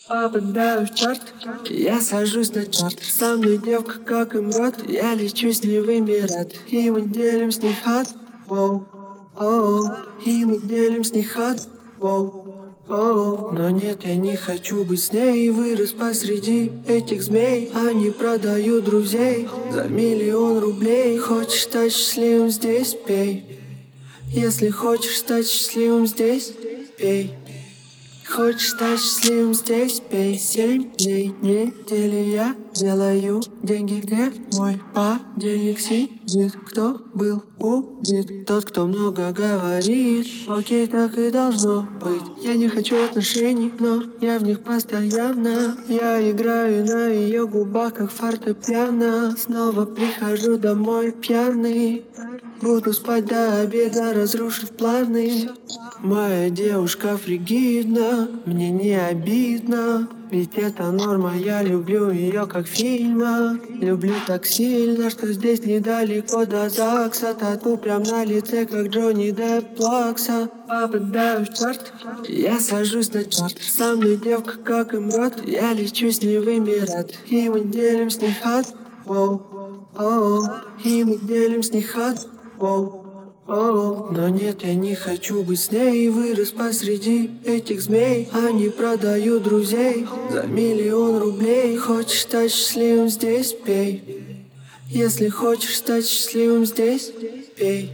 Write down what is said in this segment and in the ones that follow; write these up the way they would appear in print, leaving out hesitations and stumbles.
Попадаю в чарт, я сажусь на чарт. Со мной девка как имрат, я лечу с ней в Эмират. И мы делим с ней хат, воу, оу. И мы делим с ней хат, воу, оу. Но нет, я не хочу быть с ней. И вырос посреди этих змей. Они продают друзей за 1 000 000 рублей. Хочешь стать счастливым здесь, пей. Если хочешь стать счастливым здесь, пей. Хочешь стать счастливым здесь, пей. 7 дней недели я делаю деньги, где мой подельник сидит. Кто был убит? Тот, кто много говорит. Окей, так и должно быть. Я не хочу отношений, но я в них постоянно. Я играю на ее губах, как фортепиано. Снова прихожу домой пьяный. Буду спать до обеда, разрушив планы. Моя девушка фригидна, мне не обидно. Ведь это норма, я люблю ее как фильма. Люблю так сильно, что здесь недалеко до ЗАГСа. Тату прям на лице, как Джонни Депп плакса. Попадаю в чарт, я сажусь на чарт. Со мной девка как имрат, я лечу с ней в Эмират. И мы делим с ней хат, воу, оу. И мы делим с ней хат, воу. Но нет, я не хочу быть с ней. И вырос посреди этих змей. Они продают друзей за 1 000 000 рублей. Хочешь стать счастливым здесь, пей. Если хочешь стать счастливым здесь, пей.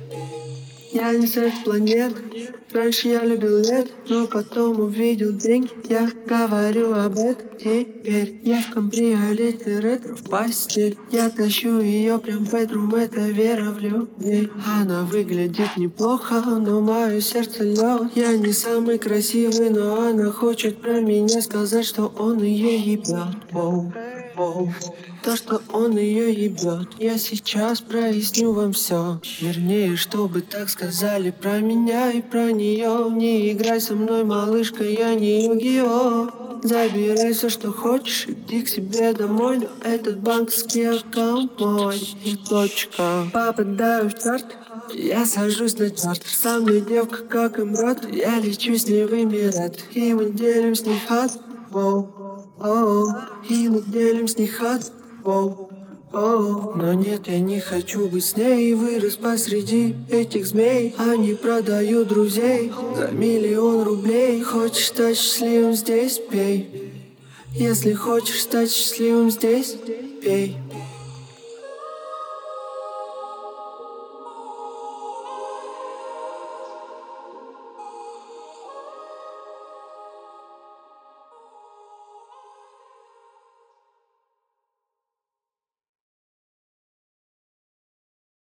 Я не с этой планеты. Раньше я любил лет, но потом увидел деньги. Я говорю об этом теперь. Я в кабриолете ретро в постель. Я тащу ее прям в бедрум, это вера в любви. Она выглядит неплохо, но мое сердце лед. Я не самый красивый, но она хочет про меня сказать, что он ее ебет. Воу, воу. То, что он ее ебет, я сейчас проясню вам все. Вернее, чтобы так сказали про меня и про нее. Не играй со мной, малышка, я не Yu-Gi-Oh! Забирай все, что хочешь, иди к себе домой. Но этот банковский аккаунт мой. И точка. Попадаю в чарт, я сажусь на чарт. Со мной девка как имрат, я лечу с ней в Эмират. И мы делим с ней хат, воу, оу. И мы делим с ней хат, воу, оу. Но нет, я не хочу быть с ней. И вырос посреди этих змей. Они продают друзей за 1 000 000 рублей. Хочешь стать счастливым здесь, пей. Если хочешь стать счастливым здесь, пей.